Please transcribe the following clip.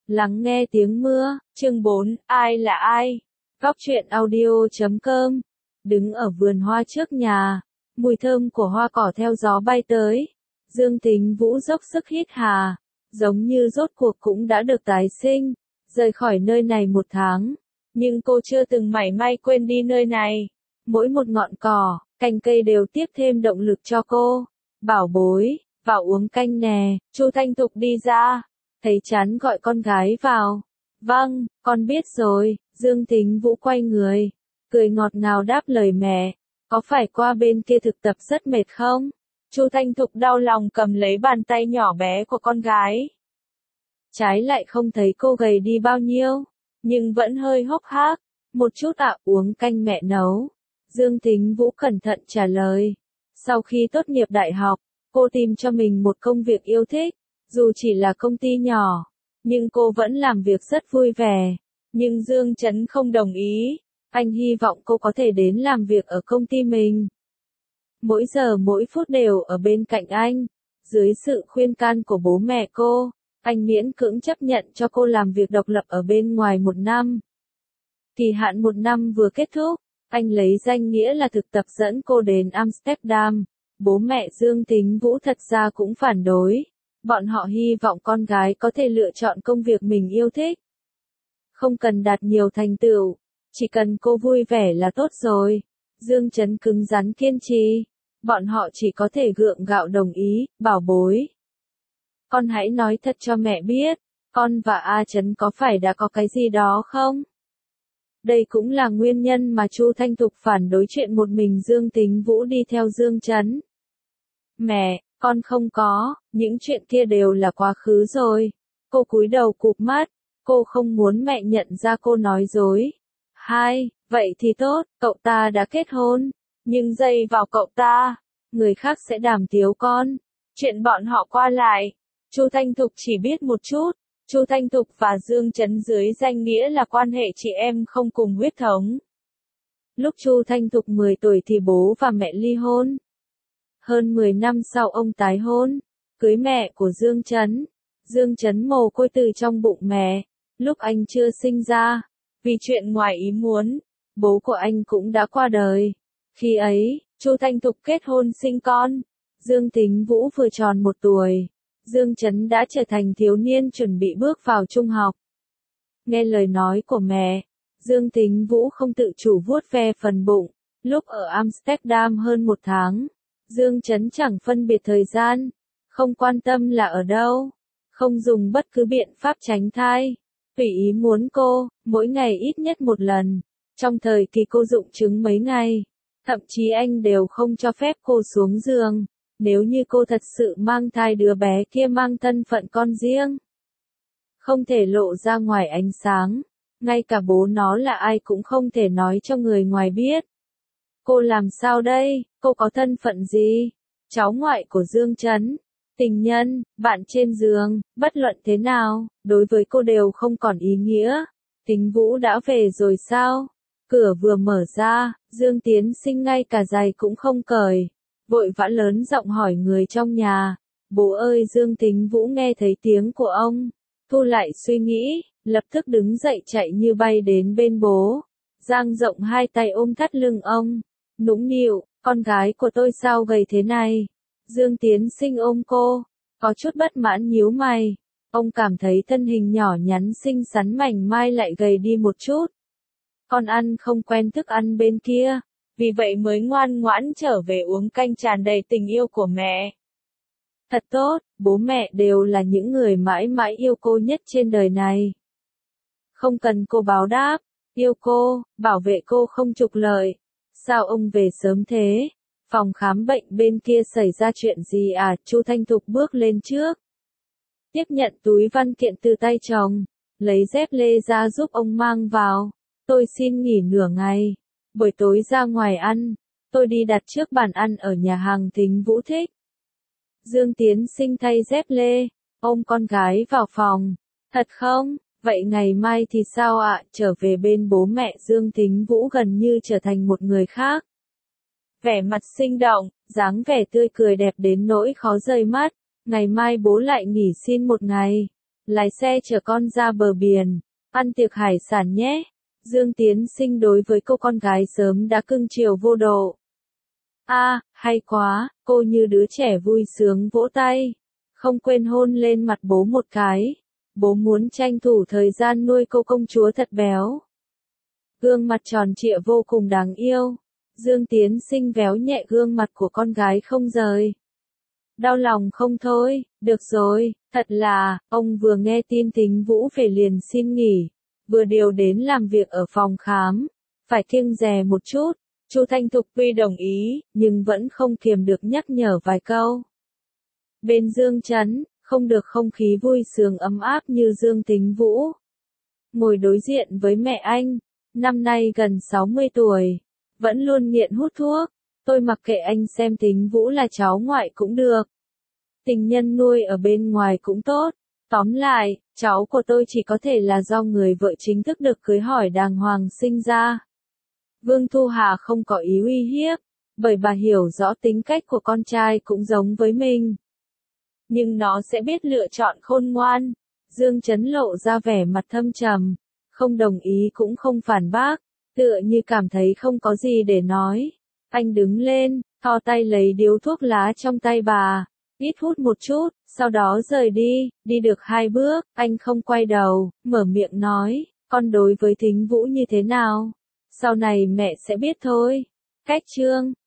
Lắng nghe tiếng mưa, chương 4, ai là ai? Góc truyện audio.com. Đứng ở vườn hoa trước nhà, mùi thơm của hoa cỏ theo gió bay tới. Dương Tính Vũ dốc sức hít hà, giống như rốt cuộc cũng đã được tái sinh, rời khỏi nơi này 1 tháng. Nhưng cô chưa từng mảy may quên đi nơi này. Mỗi một ngọn cỏ, cành cây đều tiếp thêm động lực cho cô. Bảo bối, vào uống canh nè, Chu Thanh Thục đi ra. Thấy chán gọi con gái vào. Vâng, con biết rồi. Dương Tính Vũ quay người, cười ngọt ngào đáp lời mẹ. Có phải qua bên kia thực tập rất mệt không? Chu Thanh Thục đau lòng cầm lấy bàn tay nhỏ bé của con gái. Trái lại không thấy cô gầy đi bao nhiêu, nhưng vẫn hơi hốc hác. Một chút ạ, uống canh mẹ nấu. Dương Tính Vũ cẩn thận trả lời. Sau khi tốt nghiệp đại học, cô tìm cho mình một công việc yêu thích. Dù chỉ là công ty nhỏ, nhưng cô vẫn làm việc rất vui vẻ. Nhưng Dương Chấn không đồng ý. Anh hy vọng cô có thể đến làm việc ở công ty mình. Mỗi giờ mỗi phút đều ở bên cạnh anh. Dưới sự khuyên can của bố mẹ cô, anh miễn cưỡng chấp nhận cho cô làm việc độc lập ở bên ngoài 1 năm. Kỳ hạn 1 năm vừa kết thúc, anh lấy danh nghĩa là thực tập dẫn cô đến Amsterdam. Bố mẹ Dương Tính Vũ thật ra cũng phản đối. Bọn họ hy vọng con gái có thể lựa chọn công việc mình yêu thích. Không cần đạt nhiều thành tựu, chỉ cần cô vui vẻ là tốt rồi. Dương Chấn cứng rắn kiên trì. Bọn họ chỉ có thể gượng gạo đồng ý. Bảo bối, con hãy nói thật cho mẹ biết, con và A Chấn có phải đã có cái gì đó không? Đây cũng là nguyên nhân mà Chu Thanh Thục phản đối chuyện một mình Dương Tính Vũ đi theo Dương Chấn. Mẹ, con không có, những chuyện kia đều là quá khứ rồi. Cô cúi đầu cụp mắt, cô không muốn mẹ nhận ra cô nói dối. Vậy thì tốt, cậu ta đã kết hôn, nhưng dây vào cậu ta, người khác sẽ đàm tiếu con. Chuyện bọn họ qua lại, Chu Thanh Thục chỉ biết một chút. Chu Thanh Thục và Dương Chấn dưới danh nghĩa là quan hệ chị em không cùng huyết thống. Lúc Chu Thanh Thục 10 tuổi thì bố và mẹ ly hôn. Hơn 10 năm sau ông tái hôn, cưới mẹ của Dương Chấn. Dương Chấn mồ côi từ trong bụng mẹ, lúc anh chưa sinh ra. Vì chuyện ngoài ý muốn, bố của anh cũng đã qua đời. Khi ấy, Chu Thanh Thục kết hôn sinh con. Dương Tính Vũ vừa tròn 1 tuổi. Dương Chấn đã trở thành thiếu niên chuẩn bị bước vào trung học. Nghe lời nói của mẹ, Dương Tính Vũ không tự chủ vuốt ve phần bụng. Lúc ở Amsterdam hơn 1 tháng, Dương Chấn chẳng phân biệt thời gian, không quan tâm là ở đâu, không dùng bất cứ biện pháp tránh thai. Tùy ý muốn cô, mỗi ngày ít nhất 1 lần. Trong thời kỳ cô dụng trứng mấy ngày, thậm chí anh đều không cho phép cô xuống giường. Nếu như cô thật sự mang thai, đứa bé kia mang thân phận con riêng, không thể lộ ra ngoài ánh sáng. Ngay cả bố nó là ai cũng không thể nói cho người ngoài biết. Cô làm sao đây? Cô có thân phận gì? Cháu ngoại của Dương Chấn, tình nhân, bạn trên giường, bất luận thế nào, đối với cô đều không còn ý nghĩa. Tính Vũ đã về rồi sao? Cửa vừa mở ra, Dương Tiến Sinh ngay cả giày cũng không cởi, vội vã lớn giọng hỏi người trong nhà. Bố ơi! Dương Tính Vũ nghe thấy tiếng của ông, thu lại suy nghĩ, lập tức đứng dậy chạy như bay đến bên bố, dang rộng 2 tay ôm thắt lưng ông, nũng nịu, con gái của tôi sao gầy thế này? Dương Tiến Sinh ôm cô, có chút bất mãn nhíu mày. Ông cảm thấy thân hình nhỏ nhắn xinh xắn mảnh mai lại gầy đi một chút. Con ăn không quen thức ăn bên kia, vì vậy mới ngoan ngoãn trở về uống canh tràn đầy tình yêu của mẹ. Thật tốt, bố mẹ đều là những người mãi mãi yêu cô nhất trên đời này. Không cần cô báo đáp, yêu cô, bảo vệ cô không trục lợi. Sao ông về sớm thế? Phòng khám bệnh bên kia xảy ra chuyện gì à? Chu Thanh Thục bước lên trước, tiếp nhận túi văn kiện từ tay chồng, lấy dép lê ra giúp ông mang vào. Tôi xin nghỉ nửa ngày, buổi tối ra ngoài ăn, tôi đi đặt trước bàn ăn ở nhà hàng Tính Vũ thích. Dương Tiến Sinh thay dép lê, ôm con gái vào phòng. Thật không? Vậy ngày mai thì sao ạ? Trở về bên bố mẹ. Dương Tính Vũ gần như trở thành một người khác. Vẻ mặt sinh động, dáng vẻ tươi cười đẹp đến nỗi khó rời mắt. Ngày mai bố lại nghỉ xin 1 ngày. lái xe chở con ra bờ biển, ăn tiệc hải sản nhé. Dương Tiến Sinh đối với cô con gái sớm đã cưng chiều vô độ. Hay quá, cô như đứa trẻ vui sướng vỗ tay. Không quên hôn lên mặt bố một cái. Bố muốn tranh thủ thời gian nuôi cô công chúa thật béo. Gương mặt tròn trịa vô cùng đáng yêu. Dương Tiến Sinh véo nhẹ gương mặt của con gái không rời. Đau lòng không thôi, được rồi, thật là, ông vừa nghe tin Tính Vũ về liền xin nghỉ, vừa điều đến làm việc ở phòng khám, phải kiêng dè một chút. Chu Thanh Thục tuy đồng ý, nhưng vẫn không kiềm được nhắc nhở vài câu. Bên Dương Trấn, không được không khí vui sướng ấm áp như Dương Tính Vũ. Ngồi đối diện với mẹ anh, năm nay gần 60 tuổi, vẫn luôn nghiện hút thuốc. Tôi mặc kệ anh xem Tính Vũ là cháu ngoại cũng được. Tình nhân nuôi ở bên ngoài cũng tốt. Tóm lại, cháu của tôi chỉ có thể là do người vợ chính thức được cưới hỏi đàng hoàng sinh ra. Vương Thu Hà không có ý uy hiếp, bởi bà hiểu rõ tính cách của con trai cũng giống với mình. Nhưng nó sẽ biết lựa chọn khôn ngoan. Dương Trấn lộ ra vẻ mặt thâm trầm, không đồng ý cũng không phản bác, tựa như cảm thấy không có gì để nói. Anh đứng lên, thò tay lấy điếu thuốc lá trong tay bà, ít hút một chút, sau đó rời đi, đi được 2 bước, anh không quay đầu, mở miệng nói, con đối với Thính Vũ như thế nào? Sau này mẹ sẽ biết thôi. Cách chương